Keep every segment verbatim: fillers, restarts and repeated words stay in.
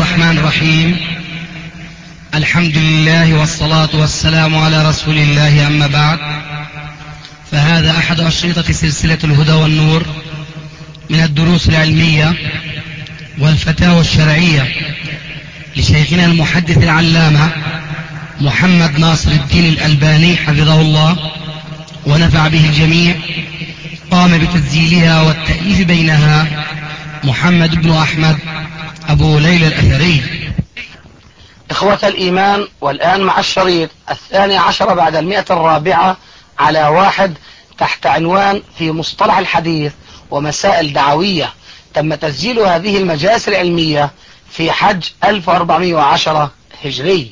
الرحمن الرحيم. الحمد لله والصلاة والسلام على رسول الله، أما بعد، فهذا أحد أشرطة سلسلة الهدى والنور من الدروس العلمية والفتاوى الشرعية لشيخنا المحدث العلامة محمد ناصر الدين الألباني حفظه الله ونفع به الجميع. قام بتسجيلها والتأليف بينها محمد بن أحمد أبو ليلى الأثري. إخوة الإيمان، والآن مع الشريط الثاني عشر بعد المئة الرابعة على واحد تحت عنوان في مصطلح الحديث ومسائل دعوية. تم تسجيل هذه المجالس العلمية في حج ألف وأربعمائة وعشرة هجري.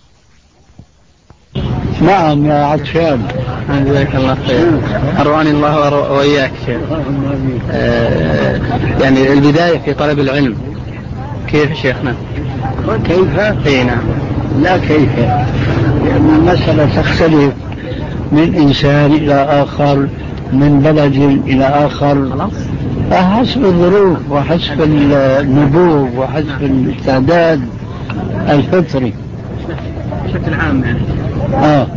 نعم يا عطشان، جزاك الله خير. أرواني الله وإياك شيخ. آه يعني البداية في طلب العلم كيف شيخنا؟ كيف؟ اي نعم. لا كيف، لأن المسألة تختلف من إنسان إلى آخر، من بلد إلى آخر، حسب الظروف وحسب النبوغ وحسب الاستعداد الفطري بشكل عام يعني. آه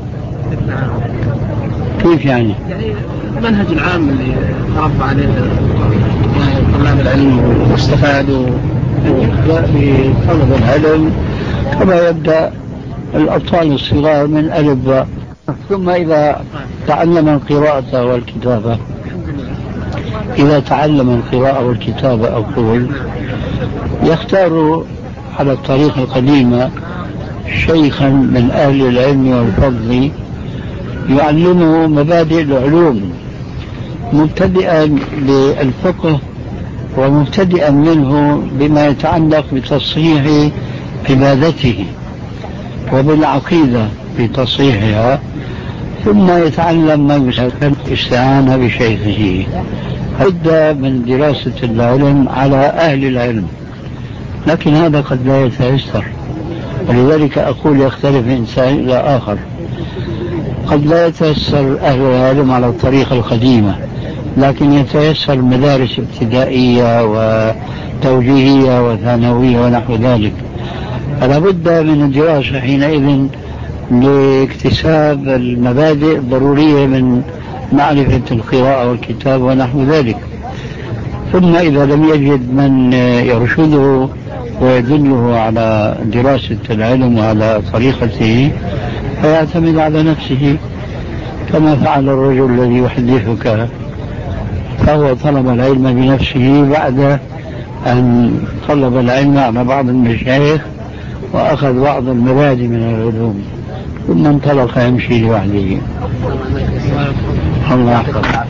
كيف يعني؟ يعني المنهج العام اللي تربى عليه يعني طلاب العلم واستفادوا. يبدأ بطلب العلم كما يبدأ الأطفال الصغار من ألف باء، ثم إذا تعلم القراءة والكتابة إذا تعلم القراءة والكتابة أقول يختار على الطريقة القديمة شيخا من أهل العلم والفضل يعلمه مبادئ العلوم، مبتدئا بالفقه ومبتدئا منه بما يتعلق بتصحيح عبادته وبالعقيدة في تصحيحها، ثم يتعلم ما يسمى الاستعانة بشيخه. هذا من دراسة العلم على أهل العلم، لكن هذا قد لا يتيسر، ولذلك أقول يختلف إنسان إلى آخر. قد لا يتيسر أهل العلم على الطريقة القديمة، لكن يتيسر مدارس ابتدائية وتوجيهية وثانوية ونحو ذلك. فلا بد من الدراسة حينئذ لاكتساب المبادئ الضرورية من معرفة القراءة والكتاب ونحو ذلك. ثم إذا لم يجد من يرشده ويدله على دراسة العلم وعلى طريقته فيعتمد على نفسه، كما فعل الرجل الذي يحدثك، فهو طلب العلم بنفسه بعد أن طلب العلم على بعض المشايخ وأخذ بعض المبادئ من العلوم، ثم انطلق يمشي لوحده. الله يحفظك.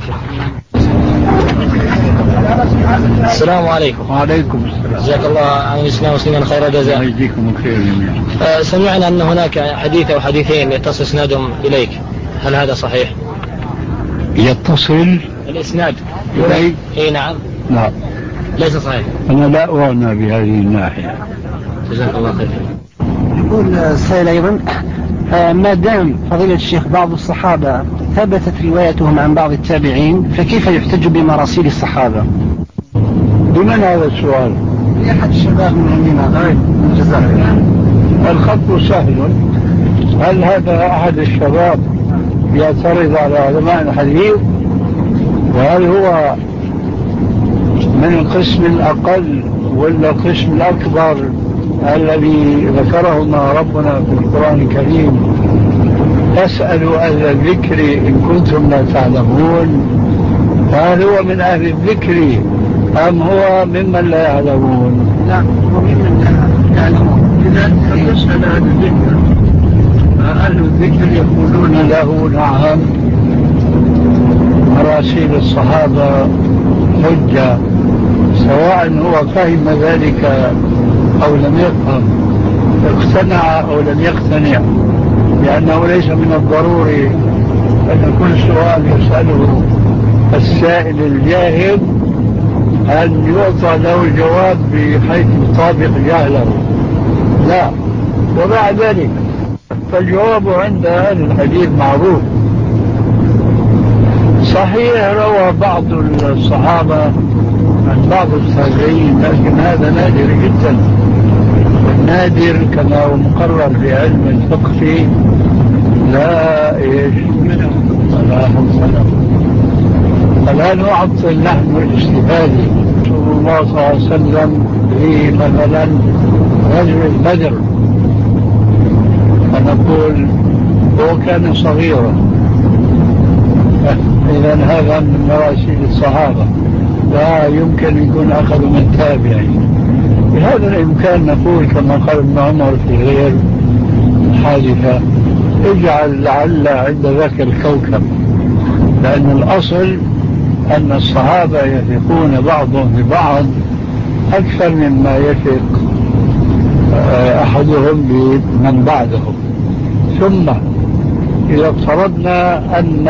السلام عليكم. وعليكم السلام. جزاك الله عن الإسلام والمسلمين خير جزاء. يجزيكم خير جميعا. أه سمعنا أن هناك حديث أو حديثين يتصل إسنادهم إليك، هل هذا صحيح؟ يتصل الإسناد إلي؟ إيه نعم. لا ليس صحيح. أنا لا أعنى بهذه الناحية. جزاك الله خير. يقول السائل أيضا: ما دام فضيلة الشيخ بعض الصحابة ثبتت روايتهم عن بعض التابعين، فكيف يحتج بمراسيل الصحابة؟ بمن هذا السؤال؟ لأحد الشباب من عندنا غير من الجزائر. الخط سهل. هل هذا أحد الشباب يعترض على علماء الحديث؟ وهل هو من القسم الأقل ولا القسم الأكبر الذي ذكرهما ربنا في القرآن الكريم؟ فاسألوا أهل الذكر إن كنتم لا تعلمون. فهل هو من أهل الذكر أم هو ممن لا يعلمون؟ لا، هو ممن لا يعلمون. إذا فليسأل أهل الذكر. أهل الذكر يقولون له: نعم، مراسيل الصحابة حجة، سواء هو فهم ذلك أو لم يفهم، اقتنع أو لم يقتنع، لأنه ليس من الضروري أن كل سؤال يسأله السائل الجاهل أن يعطى له الجواب بحيث يطابق جهله، لا. ومع ذلك فالجواب عند أهل الحديث معروف. صحيح روى بعض الصحابة عن بعض التابعين، لكن هذا نادر جدا. النادر كما هو مقرر في علم الفقه لا إيش ولا حسنه. فلا نعطل نحن الاستفادة. رسول الله صلى الله عليه وسلم في مثلا رجل بدر فنقول هو كان صغيرا، إذا هذا من مراسيل الصحابة لا يمكن يكون أخذ من تابعين. بهذا الإمكان نقول كما قال ابن عمر في غير الحادثة اجعل لعل عند ذاك الكوكب، لأن الأصل أن الصحابة يثقون بعضهم ببعض أكثر مما يثق أحدهم بمن بعدهم. ثم إذا افترضنا أن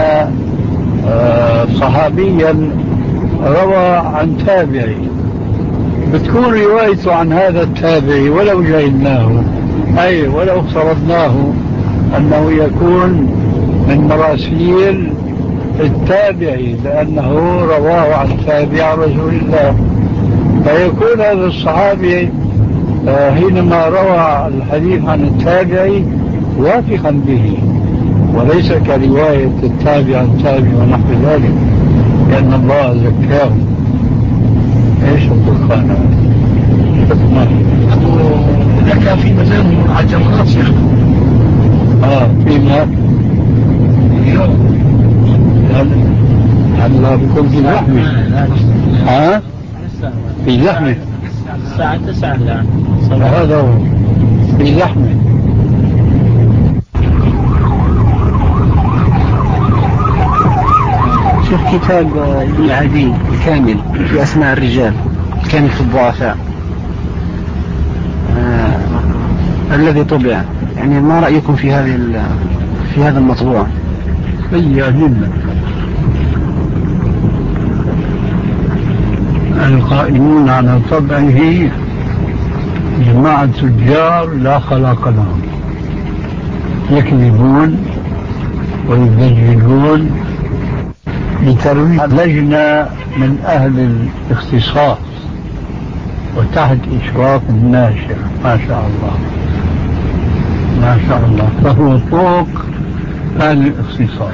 صحابيا روى عن تابعي بتكون روايته عن هذا التابعي ولو جعلناه أي ولو افترضناه أنه يكون من مراسيل التابعي لأنه رواه عن تابع رسول الله، فيكون هذا الصحابي حينما روى الحديث عن التابعي واثقا به وليس كرواية التابع عن التابع ونحو ذلك، لأن الله زكاهم. ايش الدخان إذا كان في مزام على الجمرات شيخ اه فيما هلا بكون في زحمة. ها في زحمة الساعة تسعة الآن هذا هو في زحمة. شوف كتاب ابن العدي الكامل في أسماء الرجال الكامل في الضعفاء آه الذي طبع، يعني ما رأيكم في هذه في هذا المطبوع؟ سيء جدا. القائمون على طبعه جماعة تجار لا خلاق لهم، يكذبون ويبجلون لترويج لجنة من أهل الاختصاص وتحت إشراف الناشر ما شاء الله ما شاء الله، فهو فوق أهل الاختصاص.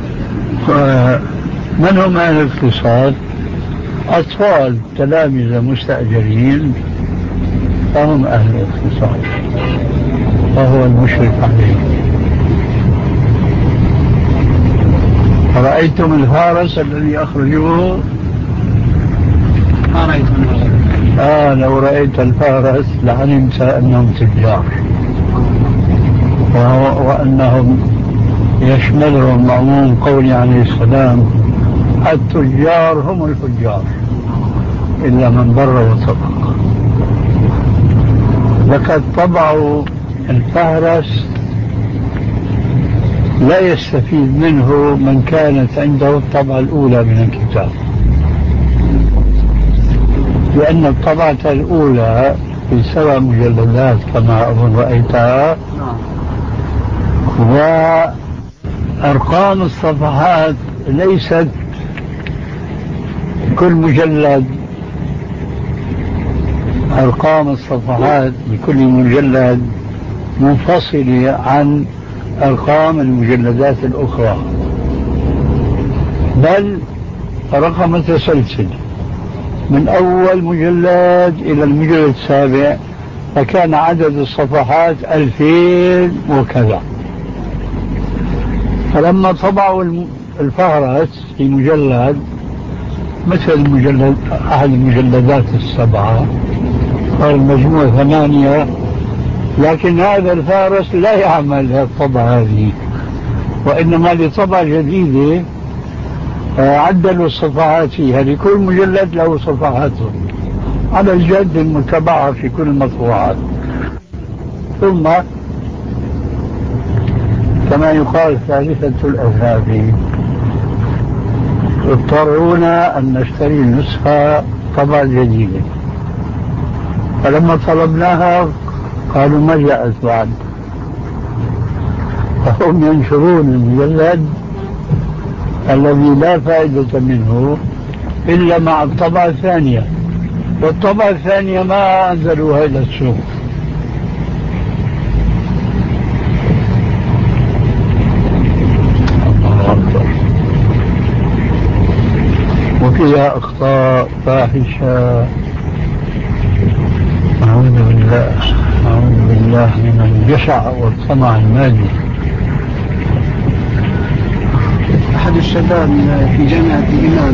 من هم أهل الاختصاص؟ أطفال تلامذة مستأجرين فهم أهل الاختصاص، وهو المشرف عليهم. رأيتم الفارس الذي أخرجوه؟ ما رأيت منه. آه لو رأيت الفارس لعلمت أنهم تجار وأنهم يشملهم عموم قول عليه السلام التجار هم الفجار إلا من بر وصدق. لقد طبعوا الفهرس لا يستفيد منه من كانت عنده الطبعة الأولى من الكتاب، لأن الطبعة الأولى في سبع مجلدات كما أظن رأيتها، وأرقام الصفحات ليست كل مجلد، أرقام الصفحات بكل مجلد منفصلة عن أرقام المجلدات الأخرى، بل رقم متسلسل من أول مجلد إلى المجلد السابع، فكان عدد الصفحات ألفين وكذا. فلما طبعوا الفهرس في مجلد مثل مجلد أحد المجلدات السبعة صار المجموع ثمانية، لكن هذا الفارس لا يعمل الطبعة هذه، وإنما لطبعة جديدة عدلوا الصفحات فيها، لكل مجلد له صفحاته على الجد المتبعة في كل المطبوعات. ثم كما يقال ثالثة الأذهاب، اضطرونا أن نشتري نسخة طبعة جديدة، فلما طلبناها قالوا ما جاءت بعد، فهم ينشرون المجلد الذي لا فائدة منه إلا مع الطبعة الثانية، والطبعة الثانية ما أنزلوها إلى السوق، وفيها أخطاء فاحشة. أعوذ بالله أعوذ بالله من الجشع والطمع المادي. أحد الشباب في جامعة الإمام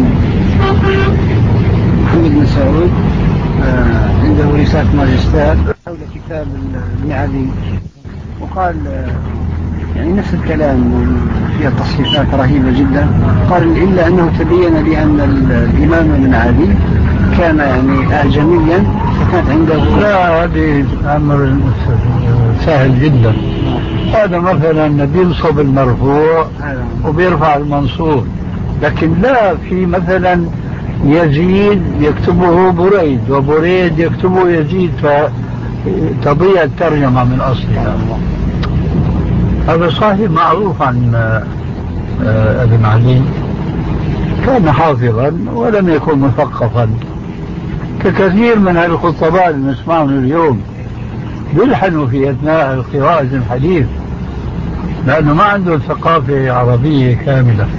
محمد بن سعود عنده رسالة ماجستير حول كتاب المعادي، وقال يعني نفس الكلام فيها تصحيحات رهيبة جدا. قال إلا أنه تبين لي أن الإمام المعادي كان يعني أعجميا، فكانت عنده. لا، هذه أمر سهل جدا. هذا مثلا بينصب المرفوع وبيرفع المنصوب، لكن لا في مثلا يزيد يكتبه بريد وبريد يكتبه يزيد، فتضيع الترجمة من أصلها. هذا صحيح معروف عن ابن علي، كان حافظا ولم يكن مثقفا ككثير من الخطباء اللي نسمعهم اليوم، بيلحنوا في أثناء القراءة الحديث لأنه ما عنده ثقافة عربية كاملة.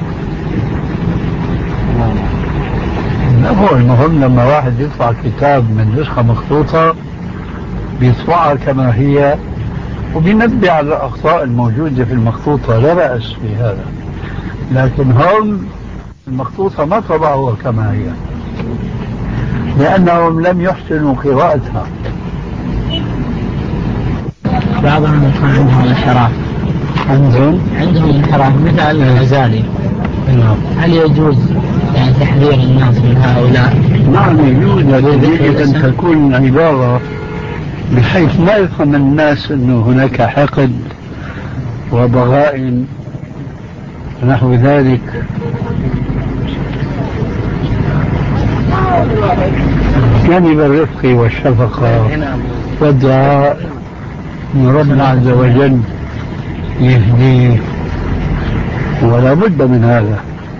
هو المهم لما واحد يطبع كتاب من نسخة مخطوطة بيطبعها كما هي وبينبه على الأخطاء الموجودة في المخطوطة، لا بأس في هذا. لكن هم المخطوطة ما طبعوها كما هي لأنهم لم يحسنوا قراءتها. بعضهم يكون عندهم انحراف عندهم عندهم انحراف مثل الغزالي. هل يجوز يعني تحذير الناس من هؤلاء؟ نعم يجوز، يجب أن تكون عبارة بحيث ما يفهم الناس أنه هناك حقد وضغائن نحو ذلك. جانب الرفق والشفقة والدعاء من ربنا عز وجل يهديه، ولا بد من هذا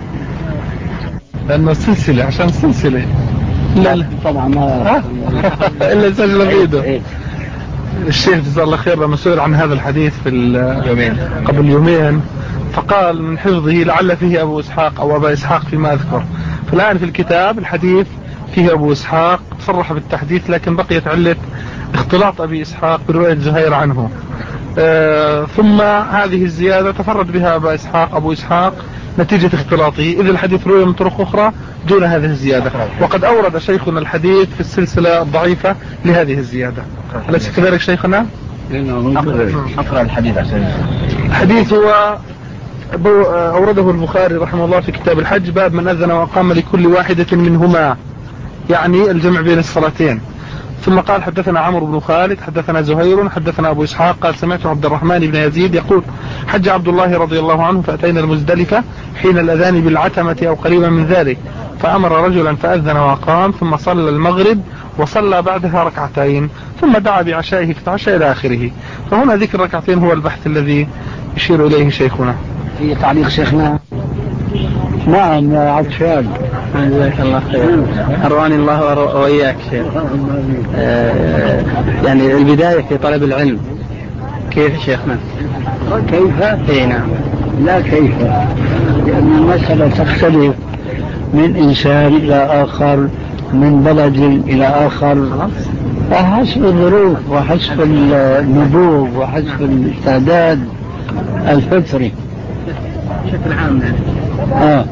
لأنه سلسلة عشان سلسلة. لا لا طبعا ما إلا سجل بيده. الشيخ جزاه الله خير لما سئل عن هذا الحديث في اليومين قبل يومين فقال من حفظه لعل فيه أبو إسحاق أو أبا إسحاق فيما أذكر. فالآن في الكتاب الحديث فيه أبو إسحاق صرح بالتحديث، لكن بقيت علة اختلاط أبي إسحاق برواية زهير عنه. آه ثم هذه الزيادة تفرد بها أبا إسحاق أبو إسحاق نتيجة اختلاطه، إذ الحديث روي من طرق أخرى دون هذه الزيادة، وقد أورد شيخنا الحديث في السلسلة الضعيفة لهذه الزيادة. أليس كذلك شيخنا؟ أقرأ الحديث عشان الحديث هو أورده البخاري رحمه الله في كتاب الحج، باب من أذن وقام لكل واحدة منهما، يعني الجمع بين الصلاتين. ثم قال حدثنا عمرو بن خالد حدثنا زهير حدثنا أبو إسحاق قال سمعت عبد الرحمن بن يزيد يقول حج عبد الله رضي الله عنه فأتينا المزدلفة حين الأذان بالعتمة أو قريبا من ذلك، فأمر رجلا فأذن وقام ثم صلى المغرب وصلى بعدها ركعتين ثم دعا بعشائه فتعشى إلى آخره. فهنا ذكر ركعتين هو البحث الذي يشير إليه شيخنا. في تعليق شيخنا. نعم عطشان. جزاك الله خير. أرواني الله وإياك شيخ. آه يعني البداية في طلب العلم كيف شيخنا؟ كيف؟ اي نعم. لا كيف، لأن المسألة تختلف من إنسان إلى آخر، من بلد إلى آخر، حسب الظروف وحسب النبوغ وحسب الاستعداد الفطري. بشكل عام يعني. آه.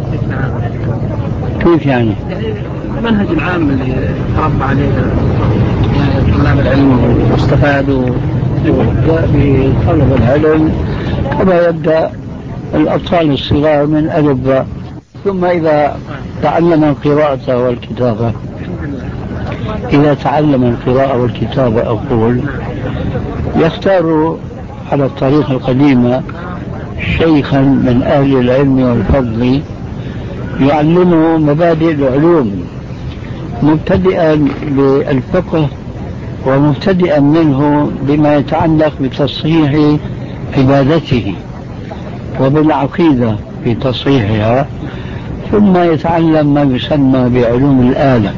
كيف يعني؟ المنهج العام اللي تربى عليه يعني طلاب العلم واستفادوا. يبدأ بطلب العلم كما يبدأ الأطفال الصغار من ألف باء، ثم إذا تعلم القراءة والكتابة إذا تعلم القراءة والكتابة أقول يختار على الطريقة القديمة شيخا من أهل العلم والفضل يعلمه مبادئ العلوم مبتدئا بالفقه ومبتدئا منه بما يتعلق بتصحيح عبادته وبالعقيدة في تصحيحها، ثم يتعلم ما يسمى بعلوم الآلة،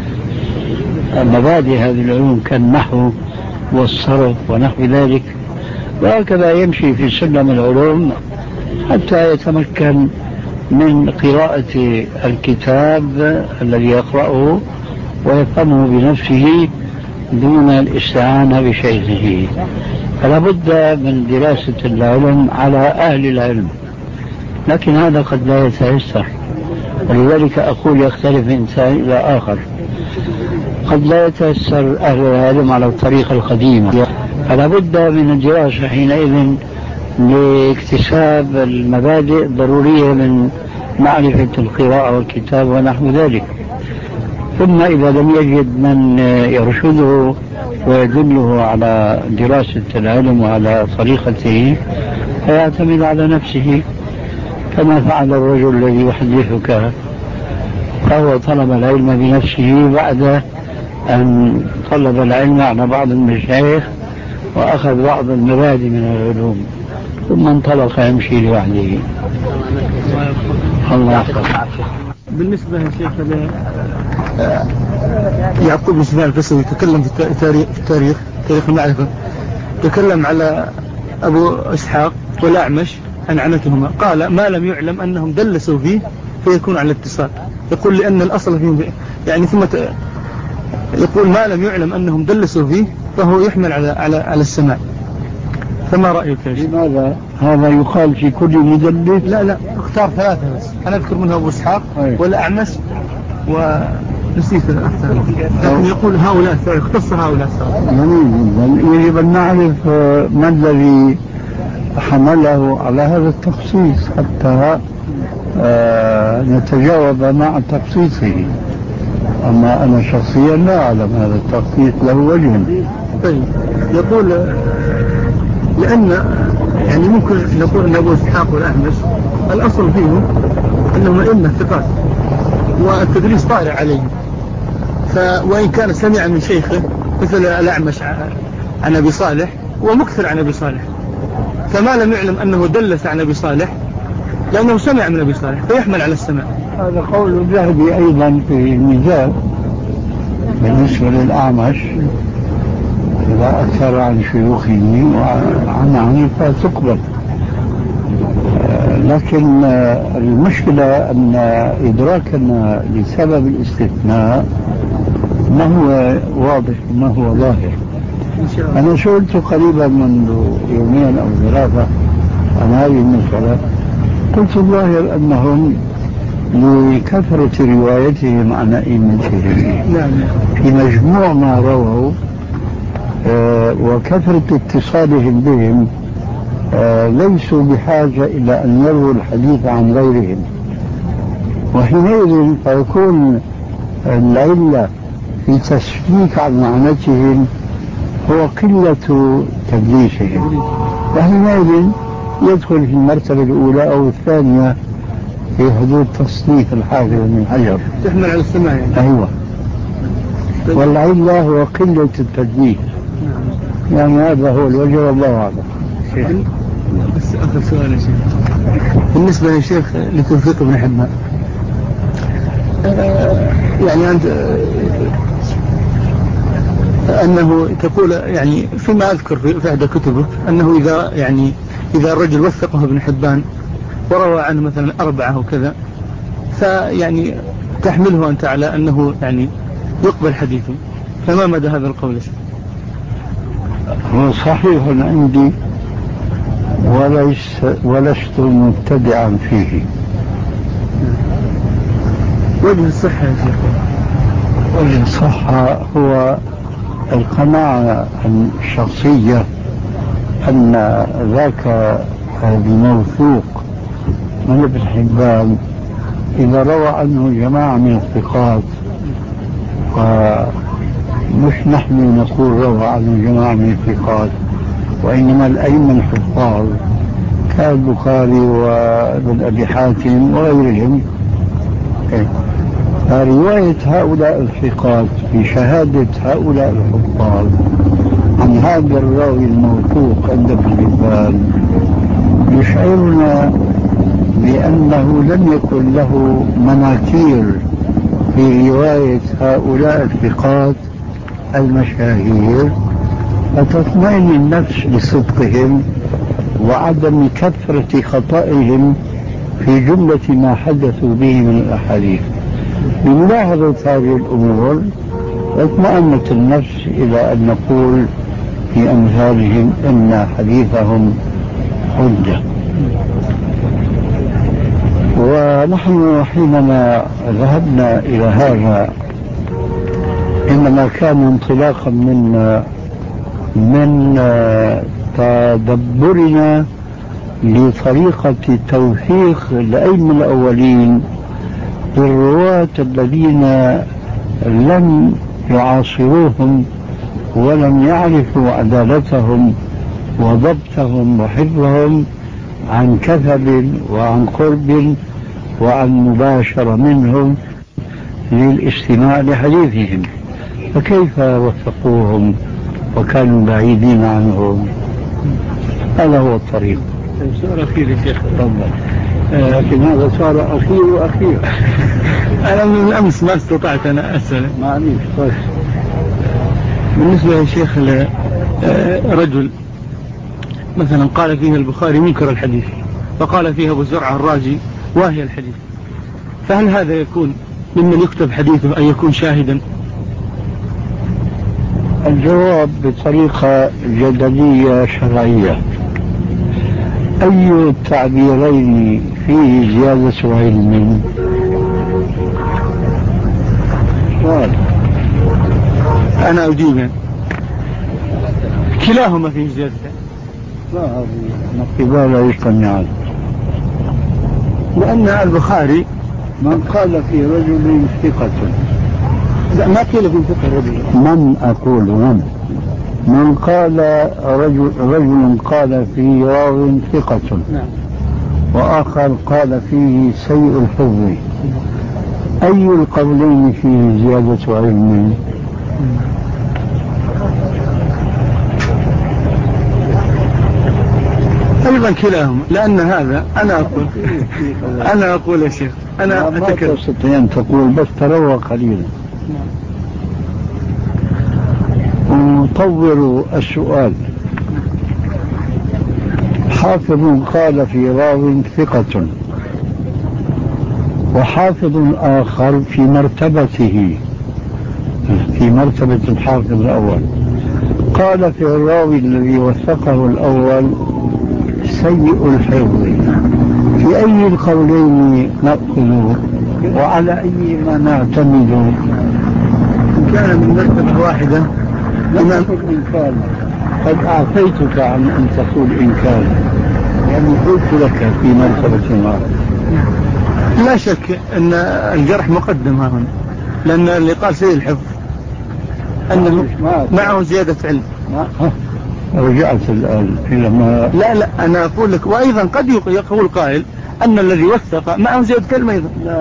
مبادئ هذه العلوم كالنحو والصرف ونحو ذلك، وهكذا يمشي في سلم العلوم حتى يتمكن من قراءة الكتاب الذي يقرأه ويفهمه بنفسه دون الاستعانة بشيخه. فلا بد من دراسة العلم على أهل العلم، لكن هذا قد لا يتيسر، ولذلك أقول يختلف إنسان إلى آخر. قد لا يتيسر أهل العلم على الطريقة القديمة، فلا بد من الدراسة حينئذ لاكتساب المبادئ الضرورية من معرفة القراءة والكتاب ونحو ذلك. ثم إذا لم يجد من يرشده ويدله على دراسة العلم وعلى طريقته فيعتمد على نفسه، كما فعل الرجل الذي يحدثك، فهو طلب العلم بنفسه بعد أن طلب العلم على بعض المشايخ وأخذ بعض المبادئ من العلوم، ثم انطلق يمشي لوحده. الله يحفظك. بالنسبة يا شيخ يعقوب بن سفيان الفسوي تكلم في التاريخ في التاريخ تاريخ المعرفة، تكلم على أبو إسحاق والأعمش عن عنتهما، قال ما لم يعلم أنهم دلسوا فيه فيكون على الاتصال. يقول لأن الأصل فيه يعني ثم يقول ما لم يعلم أنهم دلسوا فيه فهو يحمل على على على السماع. فما رأيك يا شيخ؟ لماذا هذا يقال في كل مدلس؟ لا لا اختار ثلاثة بس، أنا أذكر منها أبو إسحاق والأعمش ونسيت الأكثر، لكن يقول هؤلاء اختص هؤلاء. جميل. يجب أن نعرف ما الذي حمله على هذا التخصيص حتى آه نتجاوب مع تخصيصه. أما أنا شخصيا لا أعلم هذا التخصيص له وجه. طيب يقول لأن يعني ممكن نقول أن أبو إسحاق والأعمش الأصل فيهم أنهم أئمة ثقات والتدريس طارئ عليهم، وإن كان سمع من شيخه مثل الأعمش عن أبي صالح ومكثر عن أبي صالح، فما لم يعلم أنه دلس عن أبي صالح لأنه سمع من أبي صالح فيحمل على السماع. هذا قول الذهبي أيضا في الميزان بالنسبة للأعمش، إذا أكثر عن شيوخه وعن عنه فتقبل. لكن المشكلة أن إدراكنا لسبب الاستثناء ما هو واضح وما هو ظاهر. أنا سئلت قريبا منذ يومين أو ثلاثة عن هذه المسألة، قلت الظاهر أنهم لكثرة روايتهم عن أئمتهم في مجموع ما رووا وكثرة اتصالهم بهم ليسوا بحاجة إلى أن يرووا الحديث عن غيرهم، وحينئذ فيكون العلة في تسليك عن معنتهم هو قلة تدليسهم، وحينئذ يدخل في المرتبة الأولى أو الثانية في حدود تصنيف الحافظ بن حجر، تحمل على السماع يعني. أيوة. والعلة هو قلة التدليس، يعني هذا هو الوجه والله أعلم. بس آخر سؤال يا شيخ، بالنسبة يا شيخ لتوفيق بن حبان، يعني أنت أنه تقول يعني فيما أذكر في إحدى كتبه أنه إذا يعني إذا الرجل وثقه ابن حبان وروى عنه مثلا أربعة وكذا فيعني تحمله أنت على أنه يعني يقبل حديثه، فما مدى هذا القول؟ هو صحيح عندي وليس ولست مبتدعا فيه. وجه الصحة يا شيخ؟ وجه الصحة هو القناعة الشخصية أن ذاك الموثوق من ابن حبان إذا روى عنه جماعة من الثقات، ومش نحن نقول روى عنه جماعة من الثقات وإنما الأئمة الحفاظ كالبخاري وابن أبي حاتم وغيرهم، فرواية هؤلاء الثقات بشهادة هؤلاء الحفاظ عن هذا الراوي الموثوق عند ابن حبان يشعرنا بأنه لم يكن له مناكير في رواية هؤلاء الثقات المشاهير، فتطمئن النفس لصدقهم وعدم كثرة خطئهم في جملة ما حدثوا به من الأحاديث. بملاحظة هذه الأمور اطمأنت النفس إلى أن نقول في أمثالهم إن حديثهم حجة. ونحن حينما ذهبنا إلى هذا إنما كان انطلاقا من من تدبرنا لطريقة توثيق الأئمة الأولين بالرواة الذين لم يعاصروهم ولم يعرفوا عدالتهم وضبطهم وحفظهم عن كثب وعن قرب وعن مباشرة منهم للاستماع لحديثهم، فكيف وثقوهم وكانوا بعيدين عنهم؟ هذا هو الطريق. سؤال أخير يا شيخ تفضل. لكن هذا سؤال أخير وأخير. أنا من الأمس ما استطعت أنا أسأل. معليش. طيب. بالنسبة يا شيخ رجل مثلا قال فيه البخاري منكر الحديث، فقال فيه أبو زرعة الرازي واهي الحديث، فهل هذا يكون ممن يكتب حديثه أن يكون شاهدا؟ الجواب بطريقة جدلية شرعية. أي التعبيرين فيه زيادة علم؟ أنا أجيب كلاهما فيه زيادة. لا، هذه نقبال لا يقنعان، لأن البخاري من قال في رجل ثقة. لا، ما قيل في ثقة رجل. من أقول من من قال رجل رجل قال في راو ثقة. نعم. وآخر قال فيه سيء الحفظ. أي القولين فيه زيادة علم؟ أيضا كلاهما، لأن هذا أنا أقول أنا أقول يا شيخ أنا ما تستطيع أن تقول، بس تروى قليلا. ونطور السؤال. حافظ قال في راو ثقة، وحافظ آخر في مرتبته في مرتبة الحافظ الأول قال في الراوي الذي وثقه الأول سيء الحفظ. في أي القولين نأخذ وعلى أي ما نعتمد؟ إن كان من مرتبة واحدة لم تكن إن كان، قد أعطيتك عن أن تقول إن كان، يعني قلت لك في مرتبة واحدة. لا شك أن الجرح مقدم ها هنا، لأن اللي قال سيء الحفظ أنه معه زيادة علم. رجعت الآن إلى ما لا لا أنا أقول لك، وأيضا قد يقول قائل أن الذي وثق معه زيادة علم أيضا. لا.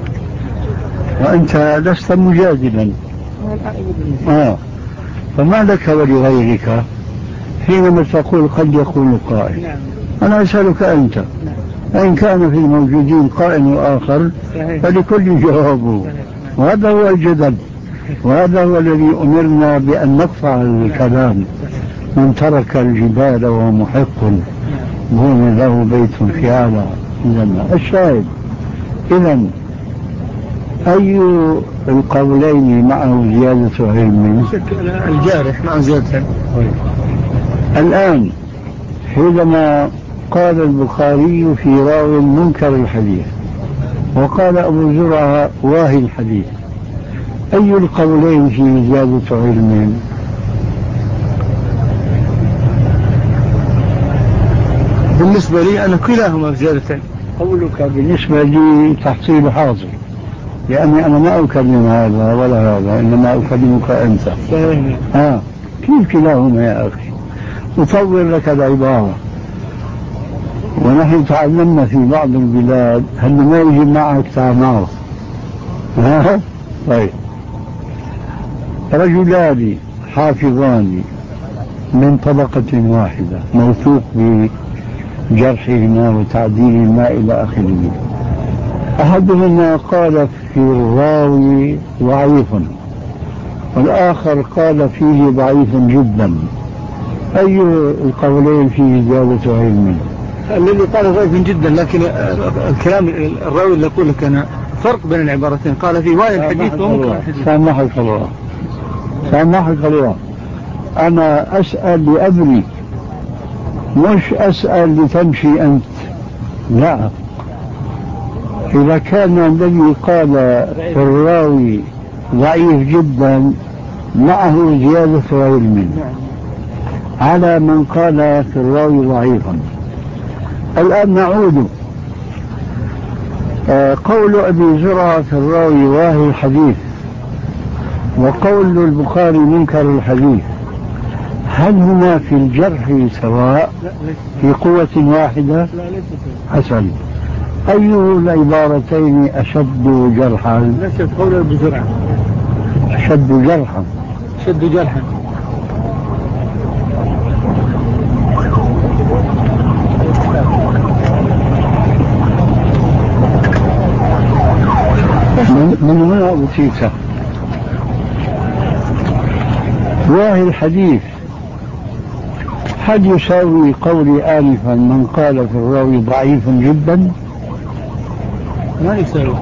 وأنت لست مجادلا. آه. فما لك ولغيرك حينما تقول قد يقول قائل؟ نعم. أنا أسألك أنت. نعم. إن كان في الموجودين قائل وآخر فلكل جوابه، وهذا هو الجدل، وهذا هو الذي أمرنا بأن نقطع الكلام. من ترك الجبال وهو محق بني له بيت في أعلى الجنة. الشاهد إذن أي القولين معه زيادة علم؟ الجارح معه زيادة علم. الآن حينما قال البخاري في راو منكر الحديث وقال أبو زرعة واهي الحديث، أي القولين في زيادة علم؟ بالنسبة لي أنا كلاهما زيادة علم. قولك بالنسبة لي تحصيل حاصل، لأني أنا ما أكلم هذا ولا هذا، إنما أكلمك أنت. آه. كيف كلاهما يا أخي؟ أطور لك العبارة. ونحن تعلمنا في بعض البلاد هل ما يجي معك تعمار. ها؟ طيب. رجلان حافظان من طبقة واحدة موثوق بجرحهما وتعديلهما إلى آخره. أحدهما قال في الراوي ضعيف، والآخر قال فيه ضعيف جدا. أي القولين فيه زيادة علم؟ الذي قال ضعيف جدا، لكن الكلام الراوي اللي أقول لك أنا فرق بين العبارتين، قال في واحد الحديث ومنكر الحديث. سامحك الله سامحك الله، أنا أسأل لأدري مش أسأل لتمشي أنت. لا، إذا كان الذي قال في الراوي ضعيف جدا معه زيادة علم على من قال في الراوي ضعيفا. الآن نعود. آه قول أبي زرعة في الراوي واهي الحديث وقول البخاري منكر الحديث، هل هما في الجرح سواء في قوة واحدة؟ حسن، أي العبارتين أشد جرحا؟ ليس قول أبي زرعة أشد جرحا. أشد جرحا من هنا أوتيك واهي الحديث، هل يساوي قولي آنفا من قال في الراوي ضعيف جدا؟ ما يساوي.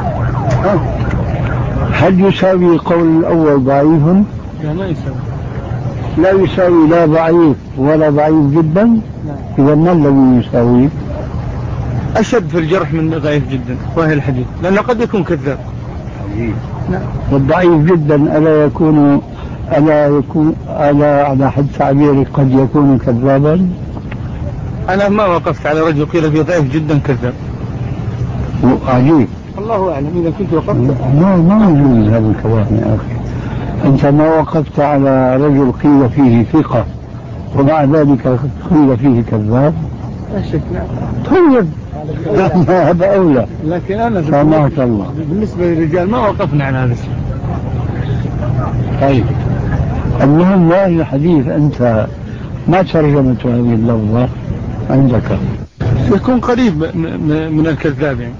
هل يساوي قول الأول ضعيف؟ لا، ما يساوي. لا يساوي لا ضعيف ولا ضعيف جدا. إذا ما الذي يساوي؟ أشد في الجرح من ضعيف جدا واهي الحديث، لأنه قد يكون كذاب. والضعيف جدا ألا يكون ألا يكون ألا على حد تعبيرك قد يكون كذابا؟ أنا ما وقفت على رجل قيل فيه ضعيف جدا كذاب. عجيب. الله أعلم إذا كنت وقفت. ما ما يجوز هذا الكلام يا أخي. أنت ما وقفت على رجل قيل فيه ثقة ومع ذلك قيل فيه كذاب؟ لا شك. طيب هذا أولى. لكن أنا سامحك الله بالنسبة للرجال ما وقفنا على هذا الشيء. طيب المهم واهي الحديث أنت ما ترجمت هذه اللفظة عندك؟ يكون قريب من الكذاب يعني.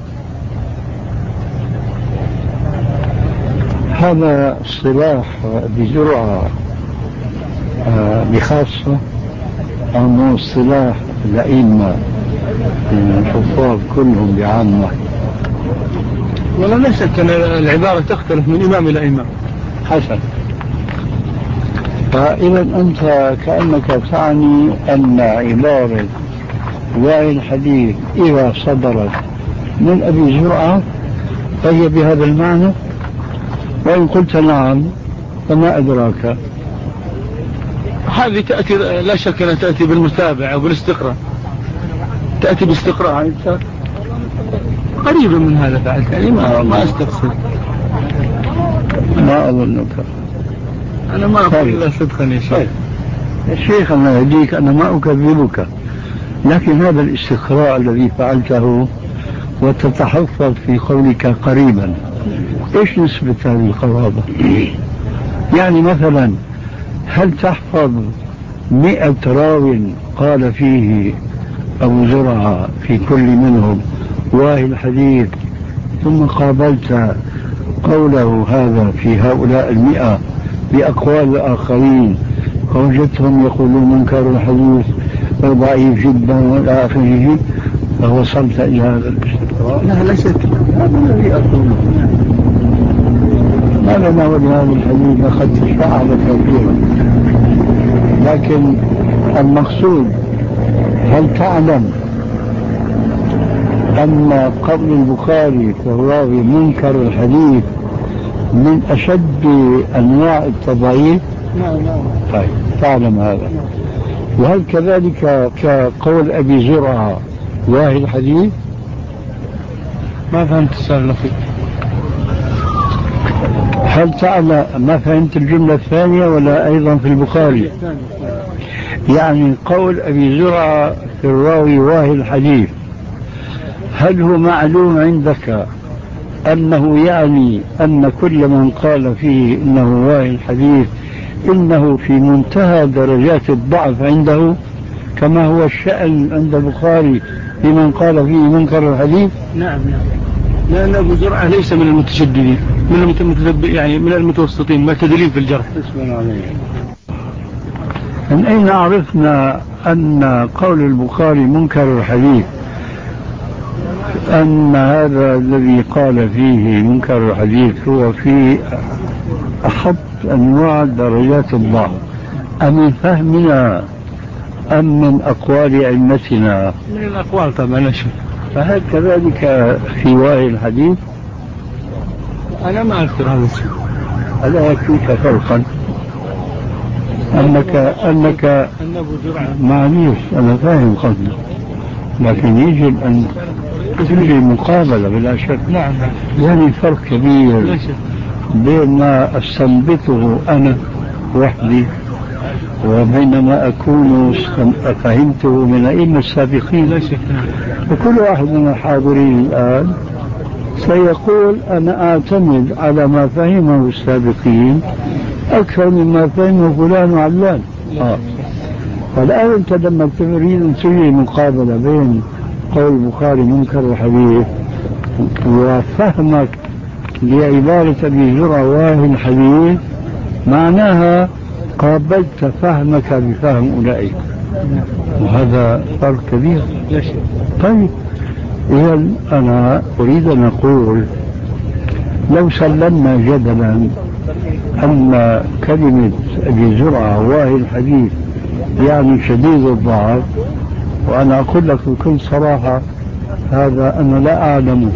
هذا اصطلاح بجرعة بخاصة أو اصطلاح الأئمة الحفاظ كلهم بعامة؟ ولا لا شك أن العبارة تختلف من إمام إلى إمام. حسن، فإذا أنت كأنك تعني أن عبارة واهي الحديث إذا صدرت من أبي زرعة فهي بهذا المعنى، وإن قلت نعم فما أدراك. هذه تأتي لا شك أنها تأتي بالمتابعة وبالاستقراء، تأتي باستقراء أنت قريبا من هذا فعلت يعني ما ما أستقصد. ما أظنك. أنا ما أقول إلا صدقا يا شيخ. يا شيخ الله يهديك، أنا ما أكذبك، لكن هذا الاستقراء الذي فعلته وتتحفظ في قولك قريبا، إيش نسبة هذه القرابة؟ يعني مثلا هل تحفظ مئة راو قال فيه أبو زرعة في كل منهم واهي الحديث، ثم قابلت قوله هذا في هؤلاء المئة بأقوال الآخرين فوجدتهم يقولون منكر الحديث ضعيف جدا والى آخره، فوصلت إلى هذا الاستقراء؟ لا لا شك، هذا الذي أقوله. ما لنا ولهذا الحديث قد تشفع كثيرا، لكن المقصود هل تعلم أن قول البخاري في الراوي منكر الحديث من أشد أنواع التضعيف؟ نعم نعم. طيب تعلم هذا. وهل كذلك كقول أبي زرعة واهي الحديث؟ ما فهمت السؤال الأخير. هل تعلم ما فهمت الجملة الثانية ولا أيضا في البخاري؟ يعني قول أبي زرعة في الراوي واهي الحديث، هل هو معلوم عندك أنه يعني أن كل من قال فيه إنه واهي الحديث إنه في منتهى درجات الضعف عنده، كما هو الشأن عند البخاري لمن قال فيه منكر الحديث؟ نعم نعم، لأن أبو زرعة ليس من المتشددين، من المتدب يعني من المتوسطين معتدلين في الجرح. من أين عرفنا أن قول البخاري منكر الحديث، أن هذا الذي قال فيه منكر الحديث هو في أحط أنواع درجات الضعف، أم من فهمنا أم من أقوال أئمتنا؟ من الأقوال طبعا. فهل كذلك في وحي الحديث؟ أنا ما أذكر هذا الشيء. ألا يكفيك فرقا أنك أنك معليش أنا فاهم قصدك، لكن يجب أن تجري مقابلة بلا شك. نعم. يعني فرق كبير بين ما أستنبطه أنا وحدي وبين ما أكون فهمته من أئمة السابقين. وكل واحد من الحاضرين الآن سيقول أنا أعتمد على ما فهمه السابقين أكثر مما فهمه فلان وعلان. آه. فالآن أنت لما تريد أن تجري مقابلة بين قول البخاري منكر الحديث وفهمك لعبارة أبي زرعة واهي الحديث، معناها قابلت فهمك بفهم أولئك، وهذا فرق كبير. طيب إذا أنا أريد أن أقول لو سلمنا جدلا أن كلمة أبي زرعة واهي الحديث يعني شديد الضعف، وأنا أقول لك بكل صراحة هذا أنا لا أعلمه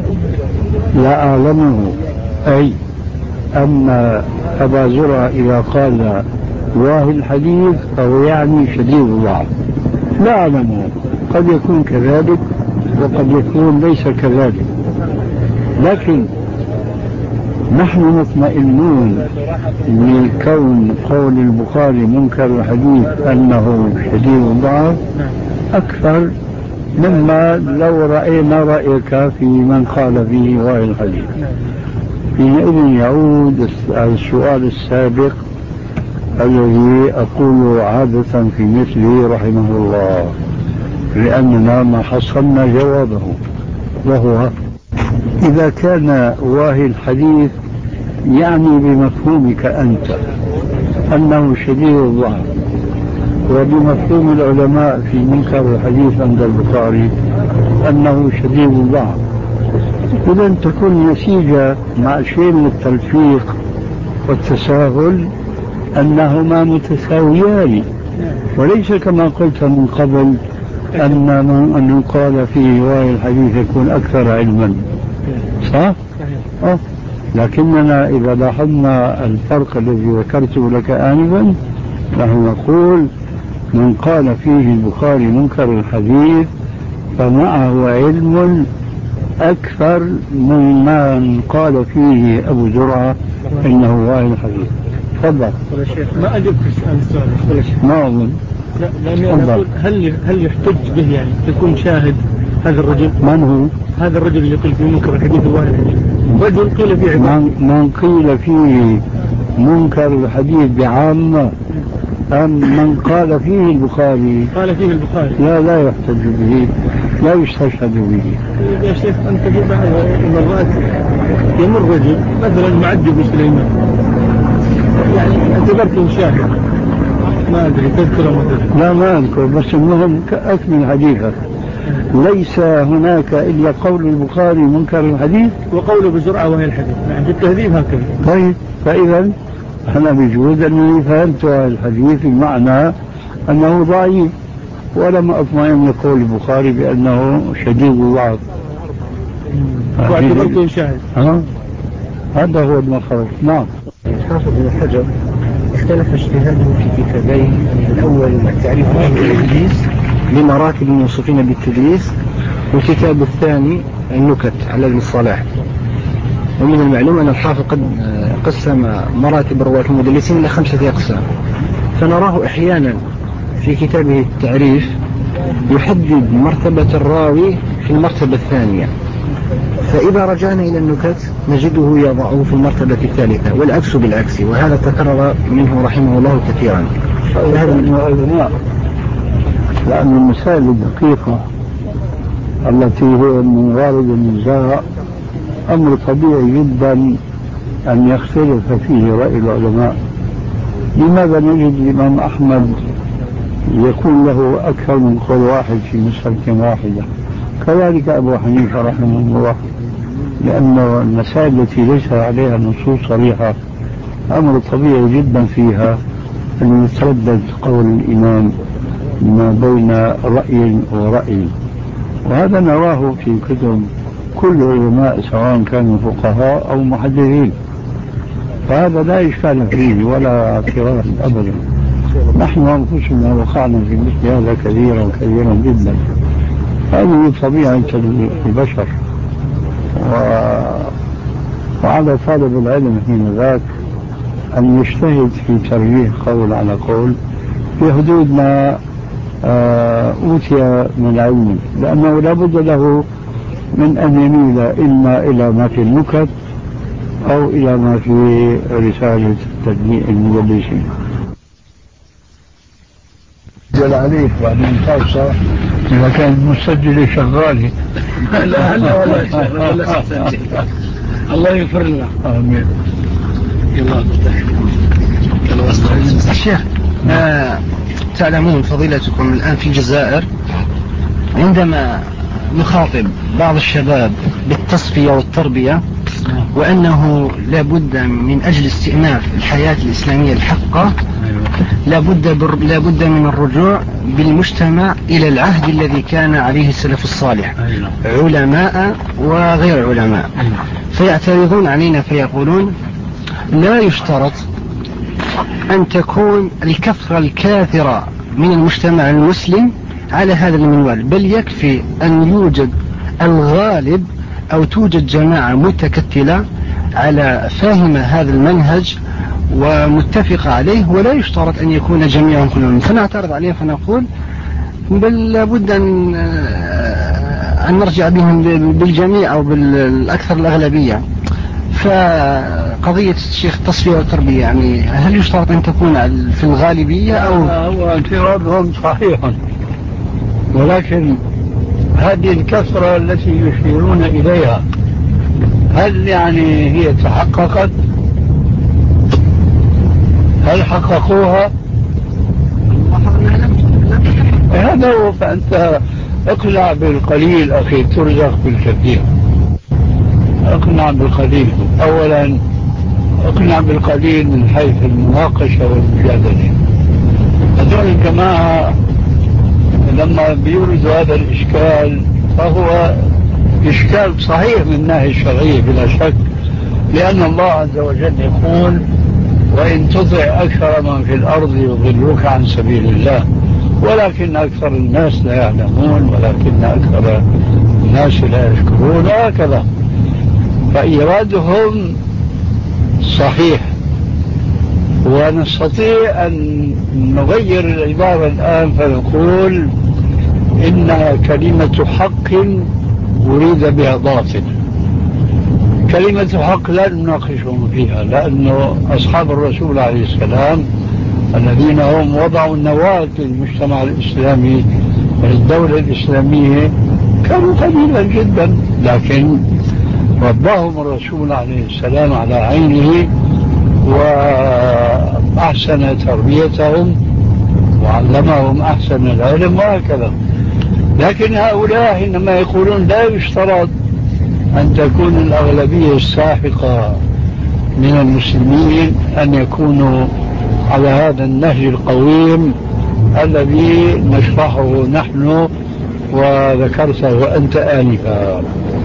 لا أعلمه أي أن أبا زرعة إذا قال واهي الحديث فهو يعني شديد الضعف، لا أعلمه. قد يكون كذلك وقد يكون ليس كذلك، لكن نحن مطمئنون لكون قول البخاري منكر الحديث أنه شديد الضعف أكثر مما لو رأينا رأيك في من قال فيه واهي الحديث. حينئذ يعود السؤال السابق الذي أقول عادة في مثله رحمه الله، لأننا ما حصلنا جوابه، وهو إذا كان واهي الحديث يعني بمفهومك أنت أنه شديد الضعف، وبمفهوم العلماء في منكر الحديث عند البخاري أنه شديد الضعف، إذا تكون نتيجة مع شيء من التلفيق والتساهل أنهما متساويان، وليس كما قلت من قبل أن من قال فيه واهي الحديث يكون أكثر علما، صح؟ أه. لكننا إذا لاحظنا الفرق الذي ذكرته لك آنفا نحن نقول من قال فيه البخاري منكر الحديث فمعه علم أكثر من قال فيه أبو زرعة إنه واهي الحديث. تفضل. ما أجبت عن السؤال. ما أظن. لا، لأني أنا أقول هل هل يحتج به يعني يكون شاهد هذا الرجل؟ من هو؟ هذا الرجل اللي قيل فيه منكر الحديث واهي الحديث، رجل قيل فيه عبارة. من قيل فيه منكر الحديث بعامة أم من قال فيه البخاري؟ قال فيه البخاري. لا لا يحتج به، لا يستشهد به. يا شيخ أنت في بعض المرات يمر رجل مثلا معدي بسليمان يعني اعتبرته شاهد، ما أدري تذكره مثلا. لا ما أذكر، بس المهم أكمل حديثك. ليس هناك إلا قول البخاري منكر الحديث وقوله بزرعة وهي الحديث. نعم في التهذيب هكذا. طيب فإذا أنا بجوز أنني فهمت الحديث بمعنى أنه ضعيف، ولم أطمئن لقول البخاري بأنه شديد الضعف واعتبرته شاهد. أه؟ هذا هو المخرج. نعم. حافظ ابن حجر اختلف اجتهاده في كتابين، الأول تعريف أهل الحديث لمراتب الموصوفين بالتدليس، والكتاب الثاني النكت على ابن الصلاح. ومن المعلوم أن الحافظ قد قسم مراتب رواة المدلسين إلى خمسة أقسام، فنراه أحيانا في كتابه التعريف يحدد مرتبة الراوي في المرتبة الثانية، فإذا رجعنا إلى النكت نجده يضعه في المرتبة الثالثة، والعكس بالعكس، وهذا تكرر منه رحمه الله كثيرا. هذا من العلماء، لأن المسائل الدقيقة التي هي من وارد النزاع أمر طبيعي جدا أن يختلف فيه رأي العلماء. لماذا نجد الإمام أحمد يكون له أكثر من قول واحد في مسألة واحدة. كذلك أبو حنيفة رحمه الله، لأن المسائل التي ليس عليها نصوص صريحة أمر طبيعي جدا فيها أن يتردد قول الإمام ما بين رأي ورأي، وهذا نراه في كتب كل العلماء سواء كانوا فقهاء أو محدثين، فهذا لا إشكال فيه ولا اعتراض أبدا. نحن أنفسنا وقعنا في مثل هذا كثيرا كثيرا جدا، هذه طبيعة البشر، و... وعلى طالب العلم حين ذاك أن يجتهد في ترجيح قول على قول في حدود ما أوتي من علم، لأنه لا بد له من أن يميل إما إلى ما في النكت أو إلى ما في رسالة تدنيء المدلسين. جل عليك بعدين توصى إذا كان المسجل شغالي. لا لا ولا شغال ولا سجل. الله يغفر لنا. آمين. الله الشيخ، آه تعلمون فضيلتكم الآن في الجزائر عندما نخاطب بعض الشباب بالتصفية والتربية وأنه لابد من أجل استئناف الحياة الإسلامية الحقة لابد, بر... لابد من الرجوع بالمجتمع إلى العهد الذي كان عليه السلف الصالح، علماء وغير علماء، فيعترضون علينا فيقولون لا يشترط أن تكون الكثرة الكاثرة من المجتمع المسلم على هذا المنوال، بل يكفي أن يوجد الغالب أو توجد جماعة متكتلة على فهم هذا المنهج ومتفقة عليه، ولا يشترط أن يكون جميعهم كلهم. فنعترض عليه فنقول بل لابد أن, أن نرجع بهم بالجميع أو بالأكثر الأغلبية. فقضية الشيخ التصفية والتربية يعني هل يشترط أن تكون في الغالبية أو؟ هو اعتراضهم صحيح، ولكن هذه الكثرة التي يشيرون إليها هل يعني هي تحققت؟ هل حققوها؟ هذا هو. فأنت اقنع بالقليل أخي ترزق بالكثير. اقنع بالقليل أولا، اقنع بالقليل من حيث المناقشة والمجادلة. هذول الجماعة لما بيوردوا هذا الإشكال فهو إشكال صحيح من الناحية الشرعية بلا شك، لأن الله عز وجل يقول وإن تطع أكثر من في الأرض يضلوك عن سبيل الله ولكن أكثر الناس لا يعلمون ولكن أكثر الناس لا يشكرون، هكذا. فإيرادهم صحيح، ونستطيع أن نغير العبارة الآن فنقول إنها كلمة حق أريد بها باطل. كلمة حق لا نناقشهم فيها، لأنه أصحاب الرسول عليه السلام الذين هم وضعوا النواة للمجتمع الإسلامي والدولة الإسلامية كانوا قليلا جدا، لكن رباهم الرسول عليه السلام على عينه وأحسن تربيتهم وعلمهم أحسن العلم وهكذا. لكن هؤلاء حينما يقولون لا يشترط أن تكون الأغلبية الساحقة من المسلمين أن يكونوا على هذا النهج القويم الذي نشرحه نحن وذكرته أنت آنفا.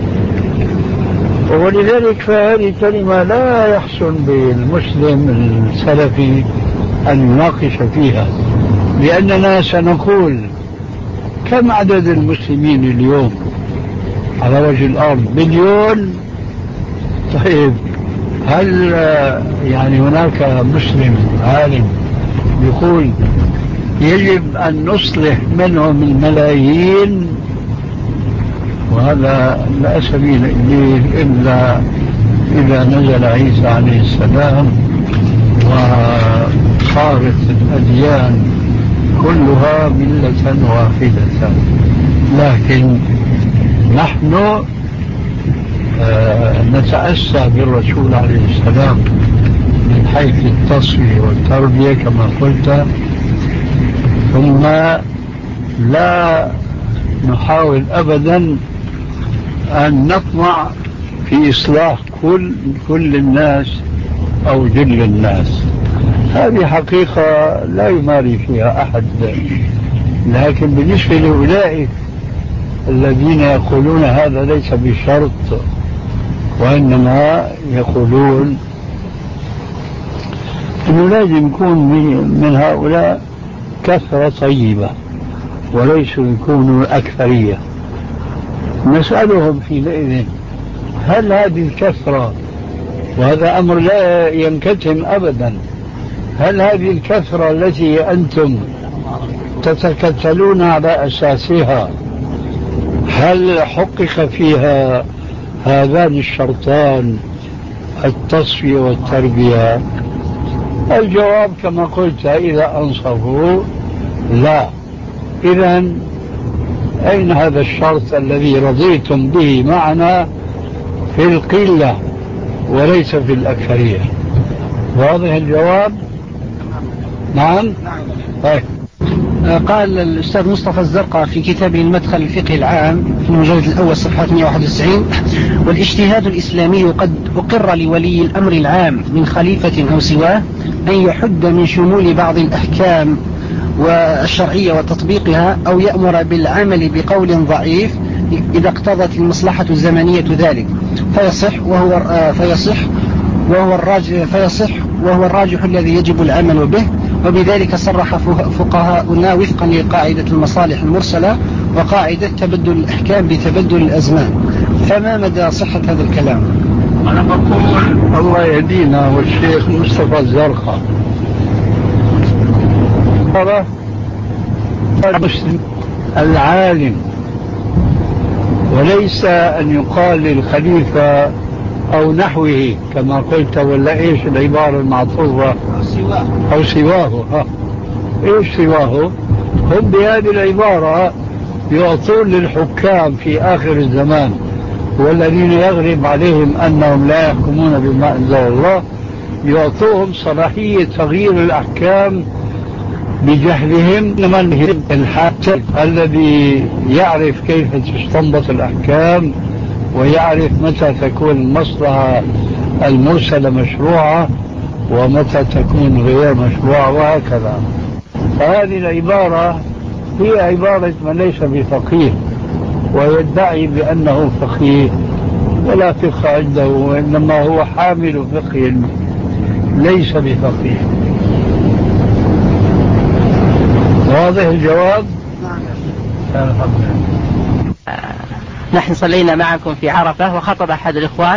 ولذلك فهذه الكلمة لا يحسن بالمسلم السلفي أن يناقش فيها، لأننا سنقول كم عدد المسلمين اليوم على وجه الأرض؟ مليون. طيب هل يعني هناك مسلم عالم يقول يجب أن نصلح منهم الملايين؟ وهذا لا سبيل إليه إلا إذا نزل عيسى عليه السلام وصارت الأديان كلها ملة واحدة. لكن نحن آه نتأسى بالرسول عليه السلام من حيث التصفية والتربية كما قلت، ثم لا نحاول أبدا أن نطمع في إصلاح كل كل الناس أو جل الناس. هذه حقيقة لا يماري فيها أحد. لكن بالنسبة لأولئك الذين يقولون هذا ليس بشرط، وإنما يقولون أنه لازم يكون من هؤلاء كثرة طيبة وليسوا يكونوا الأكثرية، نسألهم حينئذ هل هذه الكثرة، وهذا أمر لا ينكتم أبدا، هل هذه الكثرة التي أنتم تتكتلون على أساسها هل حقق فيها هذان الشرطان التصفية والتربية؟ الجواب كما قلت إذا أنصفوا لا. إذن أين هذا الشرط الذي رضيتم به معنا في القلة وليس في الأكثرية؟ واضح الجواب؟ نعم. طيب. قال الأستاذ مصطفى الزرقاء في كتابه المدخل الفقهي العام في المجلد الأول صفحة مئة وواحد وتسعين: والاجتهاد الإسلامي قد أقر لولي الأمر العام من خليفة أو سواه أن يحد من شمول بعض الأحكام والشرعية وتطبيقها، أو يأمر بالعمل بقول ضعيف إذا اقتضت المصلحة الزمنية ذلك، فيصح وهو فيصح وهو الراجح فيصح وهو الراجح الذي يجب العمل به. وبذلك صرح فقهاؤنا وفقا لقاعدة المصالح المرسلة وقاعدة تبدل الأحكام بتبدل الأزمان. فما مدى صحة هذا الكلام؟ أنا بقول الله يهدينا والشيخ مصطفى الزرقاء ترى المسلم العالم، وليس أن يقال للخليفة أو نحوه كما قلت، ولا إيش العبارة المعطوفة؟ أو سواه. ها. إيش سواه؟ هم بهذه العبارة يعطون للحكام في آخر الزمان والذين يغرب عليهم أنهم لا يحكمون بما أنزل الله، يعطوهم صلاحية تغيير الأحكام بجهلهم. من الحاكم الذي يعرف كيف تستنبط الأحكام ويعرف متى تكون المصلحة المرسلة مشروعة ومتى تكون غير مشروعة وهكذا. فهذه العبارة هي عبارة من ليس بفقيه ويدعي بأنه فقيه، ولا فقه عنده، وإنما هو حامل فقه ليس بفقيه. واضح الجواب؟ نحن صلينا معكم في عرفة وخطب أحد الإخوان،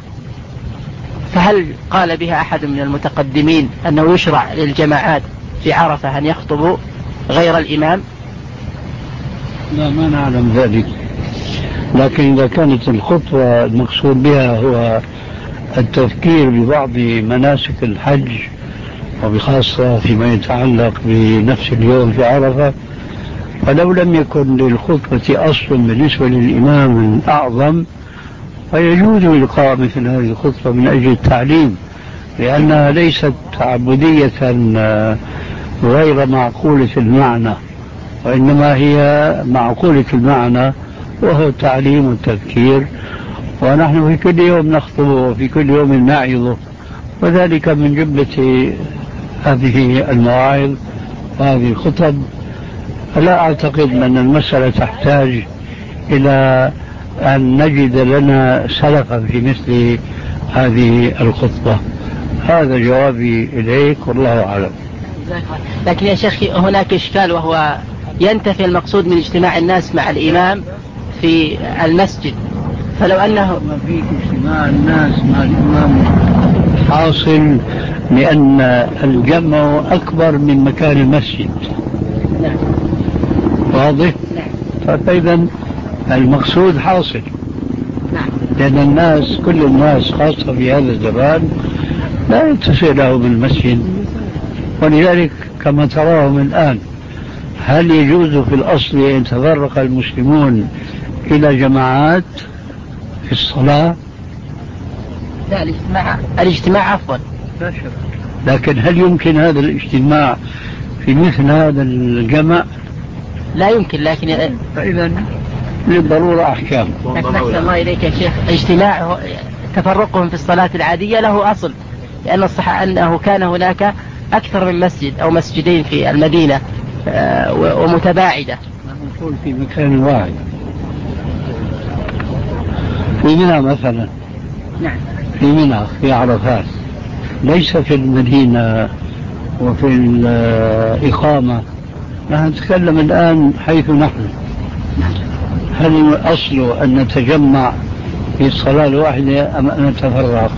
فهل قال بها أحد من المتقدمين أنه يشرع للجماعات في عرفة أن يخطبوا غير الإمام؟ لا، ما نعلم ذلك، لكن إذا كانت الخطوة المقصود بها هو التذكير ببعض مناسك الحج وبخاصة فيما يتعلق بنفس اليوم في عرفة، فلو لم يكن للخطبة أصل بالنسبة للإمام الأعظم فيجوز إلقاء مثل هذه الخطبة من أجل التعليم، لأنها ليست تعبدية غير معقولة المعنى، وإنما هي معقولة المعنى وهو التعليم والتذكير. ونحن في كل يوم نخطب وفي كل يوم نعظ، وذلك من جملة هذه المواعظ وهذه الخطب. فلا أعتقد أن المسألة تحتاج إلى أن نجد لنا سلفا في مثل هذه الخطبة. هذا جوابي إليك والله أعلم. لكن يا شيخ هناك إشكال، وهو ينتفي المقصود من اجتماع الناس مع الإمام في المسجد، فلو أنه ما في اجتماع الناس مع الإمام حاصل لأن الجمع أكبر من مكان المسجد. نعم. واضح؟ نعم. فإذا المقصود حاصل. نعم. لأن الناس كل الناس خاصة في هذا الزمان لا يتسع لهم المسجد، ولذلك كما تراهم الآن هل يجوز في الأصل أن يتفرق المسلمون إلى جماعات في الصلاة؟ لا، الاجتماع الاجتماع أفضل، لكن هل يمكن هذا الاجتماع في مثل هذا الجمع لا يمكن، لكن فإذا للضرورة أحكام. أحسن الله إليك يا شيخ. اجتماع تفرقهم في الصلاة العادية له أصل، لأن الصح أنه كان هناك أكثر من مسجد أو مسجدين في المدينة ومتباعدة. نقول في مكان واحد في منى مثلا. نعم. في منى في عرفات، ليس في المدينة وفي الإقامة. نحن نتكلم الآن حيث نحن. هل الأصل أن نتجمع في الصلاة الواحدة أم أن نتفرق؟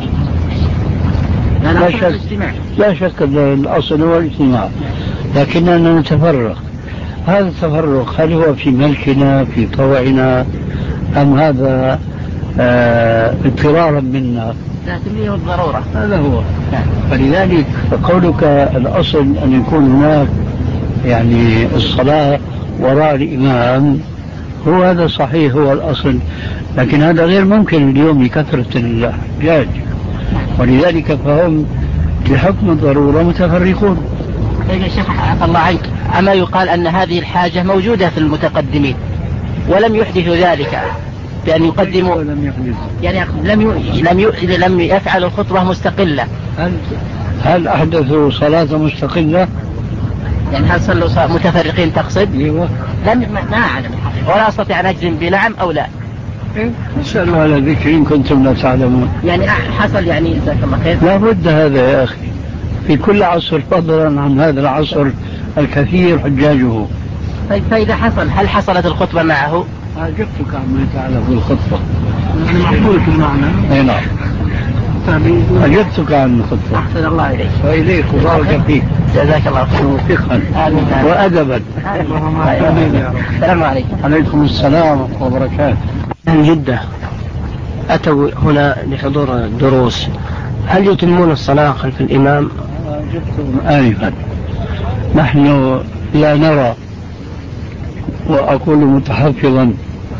لا شك لا شك الأصل هو الاجتماع، لكننا نتفرق. هذا التفرق هل هو في ملكنا في طوعنا أم هذا آه اضطرارا منا؟ لكن هو الضرورة. هذا هو. فلذلك قولك الأصل أن يكون هناك يعني الصلاة وراء الإمام، هو هذا صحيح، هو الأصل، لكن هذا غير ممكن اليوم لكثرة الحجاج، ولذلك فهم بحكم الضرورة متفرقون. يا شيخ عفى الله عنك، أما يقال أن هذه الحاجة موجودة في المتقدمين ولم يحدثوا ذلك بأن يقدموا، لم يحدثوا يعني لم ي... لم ي... لم يفعلوا خطبة مستقلة. هل هل أحدثوا صلاة مستقلة؟ يعني هل صلوا صلاة متفرقين تقصد؟ ايوه. لم ما أعلم ولا أستطيع أن أجزم بنعم أو لا. اسألوا على ذكر إن كنتم لا تعلمون. يعني حصل، يعني جزاك الله خير. لا بد هذا يا أخي في كل عصر، فضلا عن هذا العصر الكثير حجاجه. طيب فإذا حصل، هل حصلت الخطبة معه؟ أجبتك عما يتعلق بالخطبة. معقول في المعنى. أي نعم. أجبتك عن الخطبة. أحسن الله إليك. وإليك وبارك فيك. جزاك الله خير. فقها وأدبا. السلام عليكم. عليكم السلام وبركاته. من جدة أتوا هنا لحضور الدروس، هل يتمون الصلاة خلف الإمام؟ أجبتم آنفا. نحن لا نرى، وأقول متحفظا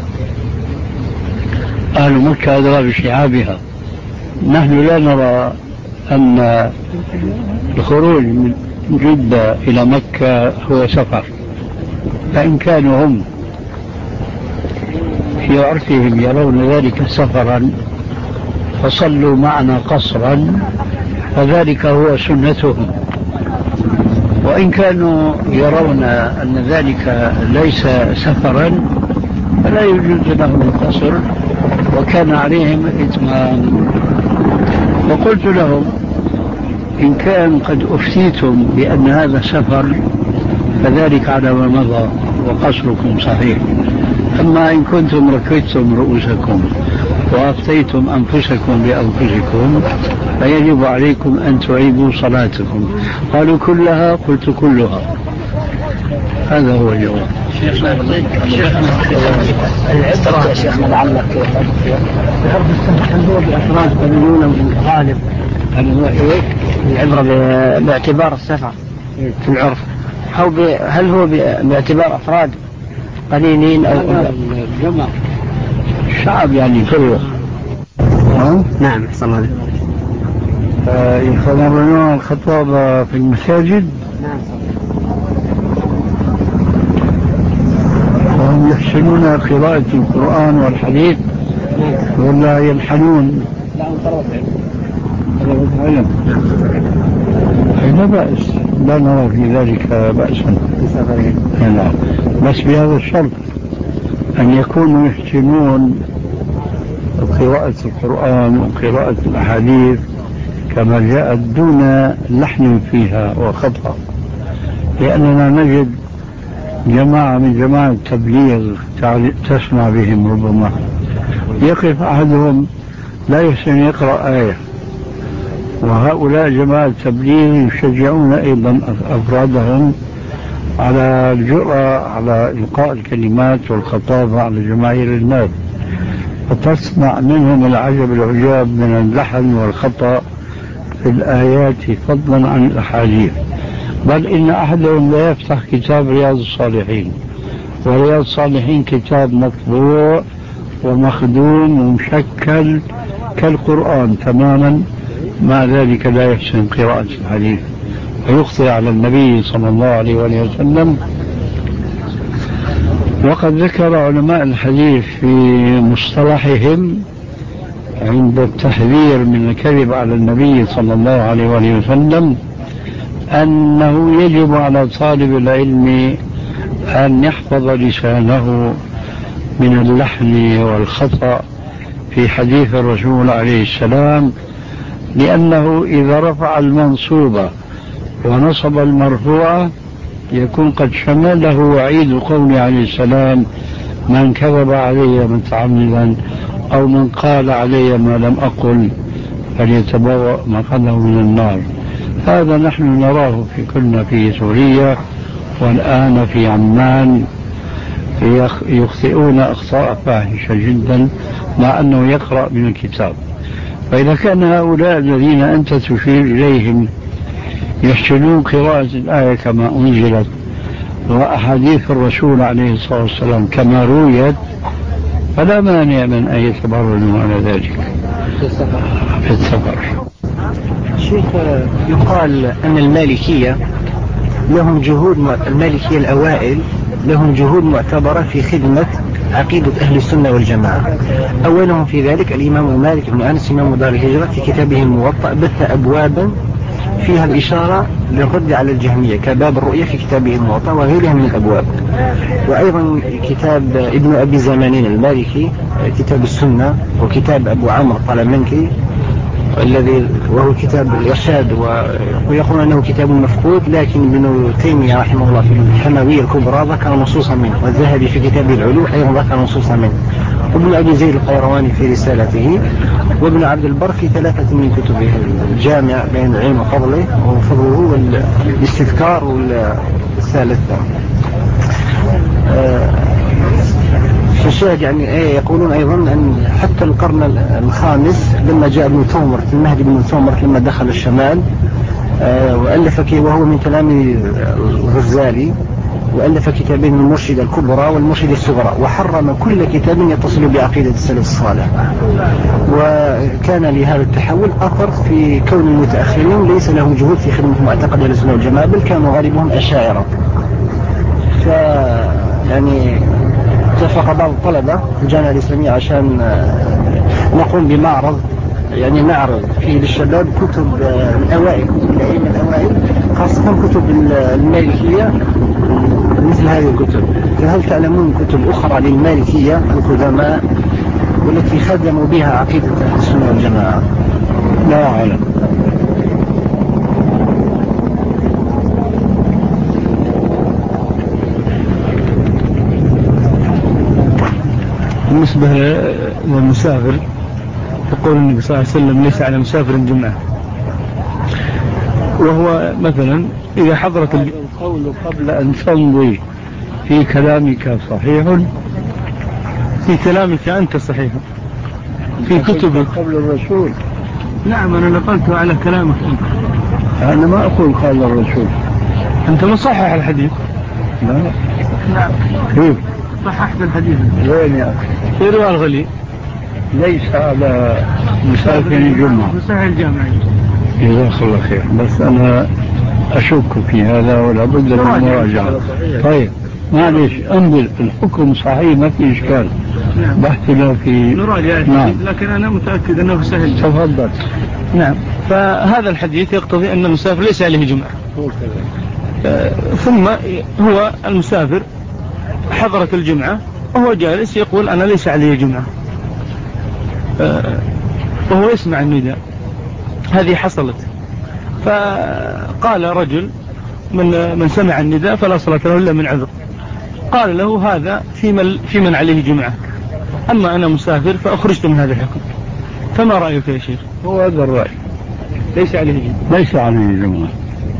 أهل مكة أدرى بشعابها، نحن لا نرى أن الخروج من جدة إلى مكة هو سفر، فإن كانوا هم في عرفهم يرون ذلك سفرا فصلوا معنا قصرا فذلك هو سنتهم، وإن كانوا يرون أن ذلك ليس سفرا فلا يجوز لهم القصر وكان عليهم إتمام. وقلت لهم إن كان قد أفتيتم بأن هذا سفر فذلك على ما مضى وقصركم صحيح، أما إن كنتم ركبتم رؤوسكم وأفتيتم أنفسكم بأنفسكم فيجب عليكم أن تعيدوا صلاتكم. قالوا كلها؟ قلت كلها. هذا هو الجواب. العبرة يا شيخنا لعلك بحرف السمح هل هو بأفراد قليلون من غالب؟ هل هو إيه؟ العبرة باعتبار السفر في العرف، هل هو باعتبار أفراد قليلين أو الجمع الشعب يعني كله؟ نعم صلى الله عليه وسلم. يتمرنون الخطابة في المساجد؟ نعم. وهم يحسنون قراءة القرآن والحديث ولا يلحنون؟ لا طلبة علم. لا بأس، لا نرى في ذلك بأسا. نعم. بس بهذا الشرط أن يكونوا يحسنون قراءة القرآن وقراءة الأحاديث كما جاءت دون لحن فيها وخطأ، لأننا نجد جماعة من جماعة التبليغ تسمع بهم ربما يقف أحدهم لا يحسن يقرأ آية، وهؤلاء جماعة التبليغ يشجعون أيضا أفرادهم على الجرأة على إلقاء الكلمات والخطابة على جماهير الناس، فتسمع منهم العجب العجاب من اللحن والخطأ في الآيات فضلا عن الأحاديث. بل إن أحدهم لا يفتح كتاب رياض الصالحين، ورياض الصالحين كتاب مطبوع ومخدوم ومشكل كالقرآن تماما، مع ذلك لا يحسن قراءة الحديث. ويخطئ على النبي صلى الله عليه وسلم. وقد ذكر علماء الحديث في مصطلحهم عند التحذير من الكذب على النبي صلى الله عليه وسلم أنه يجب على طالب العلم أن يحفظ لسانه من اللحن والخطأ في حديث الرسول عليه السلام، لأنه إذا رفع المنصوبة ونصب المرفوعة يكون قد شمله وعيد قوله عليه السلام: من كذب علي متعمدا أو من قال علي ما لم أقل فليتبوأ مقعده من النار. هذا نحن نراه في كنا في سوريا والآن في عمان يخطئون أخطاء فاحشة جدا مع أنه يقرأ من الكتاب. فإذا كان هؤلاء الذين أنت تشير إليهم يحسنون قراءة الآية كما أنزلت وأحاديث الرسول عليه الصلاة والسلام كما رويت، فلا مانع من أن يتبرنوا على ذلك في السفر. شيخ، يقال أن المالكية لهم جهود، المالكية الأوائل لهم جهود معتبرة في خدمة عقيدة أهل السنة والجماعة. أولهم في ذلك الإمام مالك بن أنس إمام دار الهجرة في كتابه الموطأ بث أبوابا فيها الإشارة للرد على الجهمية كباب الرؤية في كتابه الموطأ وغيرها من الأبواب. وأيضا كتاب ابن أبي زمانين المالكي كتاب السنة، وكتاب أبو عمرو الطلمنكي الذي وهو كتاب الإرشاد، ويقول أنه كتاب مفقود، لكن ابن تيمية رحمه الله في الحموية الكبرى ذكر نصوصا منه، والذهبي في كتابه العلو أيضا ذكر نصوصا منه، وابن أبي زيد القيرواني في رسالته، وابن عبد البر في ثلاثة من كتبه: الجامع بين العلم وفضله وفضله والاستذكار والثالث. فالشاهد يعني ايه، يقولون ايضا ان حتى القرن الخامس لما جاء ابن ثومرت المهدي بن ثومرت لما دخل الشمال آه والف كي وهو من تلاميذ الغزالي، والف كتابين: المرشدة الكبرى والمرشدة الصغرى، وحرم كل كتاب يتصل بعقيدة السلف الصالح. وكان لهذا التحول اثر في كون المتاخرين ليس لهم جهود في خدمه معتقد اهل السنه والجماعه، بل كانوا غالبهم اشاعره. ف يعني اتفق بعض الطلبة في الجامعة الإسلامية عشان نقوم بمعرض، يعني نعرض فيه للشباب كتب الأوائل، كتب الأئمة الأوائل، خاصة كتب المالكية مثل هذه الكتب. فهل تعلمون كتب أخرى للمالكية القدماء والتي خدموا بها عقيدة أهل السنة والجماعة؟ لا أعلم. بالنسبة للمسافر يقول النبي صلى الله عليه وسلم: ليس على مسافر جمعة. وهو مثلا إذا حضرت القول قبل أن تمضي في كلامك صحيح، في كلامك أنت صحيح، في كتبك قبل الرسول. نعم، أنا نقلت على كلامك أنت. أنا ما أقول قال الرسول. أنت مصحح الحديث. لا. نعم. كيف؟ صححت الحديث. وين يا أخي؟ في رواية الغلي. ليس على مسافر الجمعة. مسافر الجامعة. جزاك الله خير، بس أنا أشك في هذا ولا بد من مراجعة. طيب معلش، انظر الحكم صحيح ما في إشكال. نعم. بحثنا في نراجع. نعم. لكن أنا متأكد أنه سهل. تفضل. نعم. فهذا الحديث يقتضي أن المسافر ليس عليه جمعة. آه ثم هو المسافر حضرت الجمعة وهو جالس يقول أنا ليس عليه جمعة، آه وهو يسمع النداء. هذه حصلت، فقال رجل من من سمع النداء فلا صلاة له إلا من عذر، قال له: هذا في من, في من عليه جمعة، أما أنا مسافر فأخرجت من هذا الحكم. فما رأيك يا شيخ؟ هو هذا الرأي، ليس عليه جمعة. ليس عليه جمعة،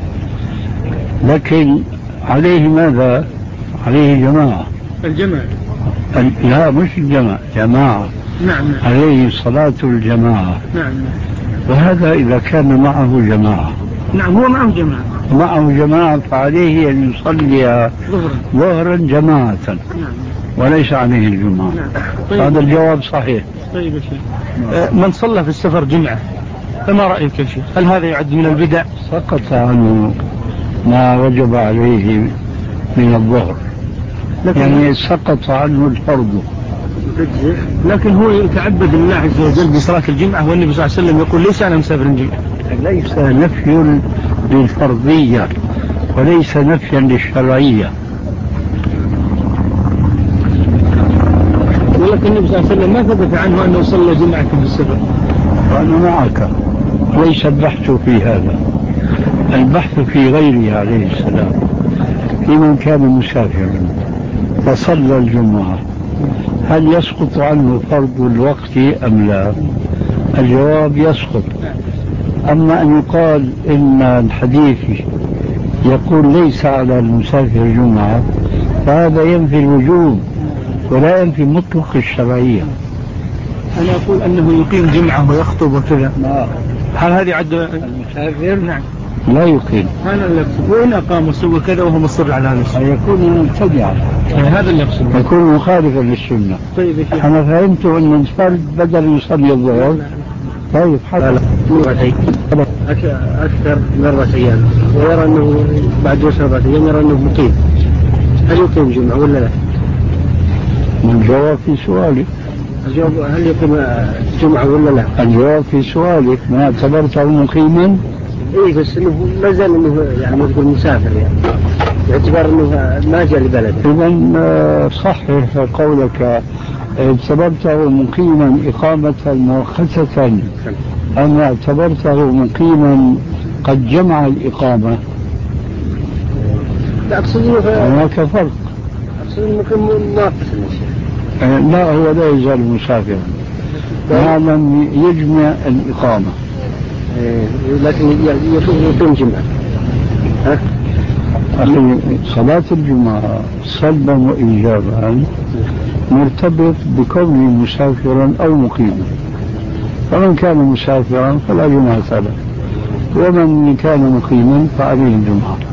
لكن عليه ماذا؟ عليه جماعة. الجماعة. لا مش الجماعة، جماعة. نعم. عليه صلاة الجماعة. نعم. وهذا إذا كان معه جماعة. نعم، هو معه جماعة. معه جماعة فعليه أن يصلي ظهرا جماعة. نعم. وليس عليه الجمعة. نعم. طيب. هذا الجواب صحيح. طيب يا شيخ. آه من صلى في السفر جمعة فما رأيك يا شيخ؟ هل هذا يعد من البدع؟ سقط عنه ما وجب عليه من الظهر، يعني سقط عنه الفرض. لكن هو يتعبد لله عز وجل بصلاة الجمعة، والنبي صلى الله عليه وسلم يقول ليس أنا مسافر الجمعة. ليس نفي للفرضية وليس نفيا للشرعية. ولكن النبي صلى الله عليه وسلم ما ثبت عنه أنه صلى جمعة بالسفر. وأنا معك، ليس البحث في هذا، البحث في غيره عليه السلام، في من كان مسافرا فصلى الجمعة هل يسقط عنه فرض الوقت أم لا؟ الجواب يسقط. أما أن يقال إن الحديث يقول ليس على المسافر جمعة، فهذا ينفي الوجوب ولا ينفي مطلق الشرعية. أنا أقول أنه يقيم جمعة ويخطب وكذا، هل هذه عد المسافر؟ نعم لا يقيم. هذا اللي يقصد. وإن أقام وسوى كذا وهو مصر على هذا الشيء يكون مبتدعا، هذا اللي يقصد، يكون مخالفا للسنة. طيب أنا فهمت أن الفرد بدل يصلي الظهر. طيب حتى أكثر من أربعة أيام ويرى أنه بعد وصل أربعة أيام يرى أنه مقيم، هل يقيم جمعة ولا لا؟ الجواب في سؤالك. الجواب هل يقيم جمعة ولا لا؟ الجواب في سؤالك، ما اعتبرته مقيما؟ إيه بس إنه ما زال إنه يعني ما تقول مسافر، يعني باعتبار إنه ما جاء لبلده. إذا صحح قولك، اعتبرته مقيما إقامة مؤقتة أم اعتبرته مقيما قد جمع الإقامة؟ لا أقصد إنه هناك فرق. أقصد إنه مقيم ناقص. لا، هو لا يزال مسافرا ما لم يجمع الإقامة، لكن يقيم جمعة. ها؟ أخي، صلاة الجمعة سلبا وإيجابا مرتبط بكونه مسافرا أو مقيما، فمن كان مسافرا فلا جمعة له، ومن كان مقيما فعليه الجمعة.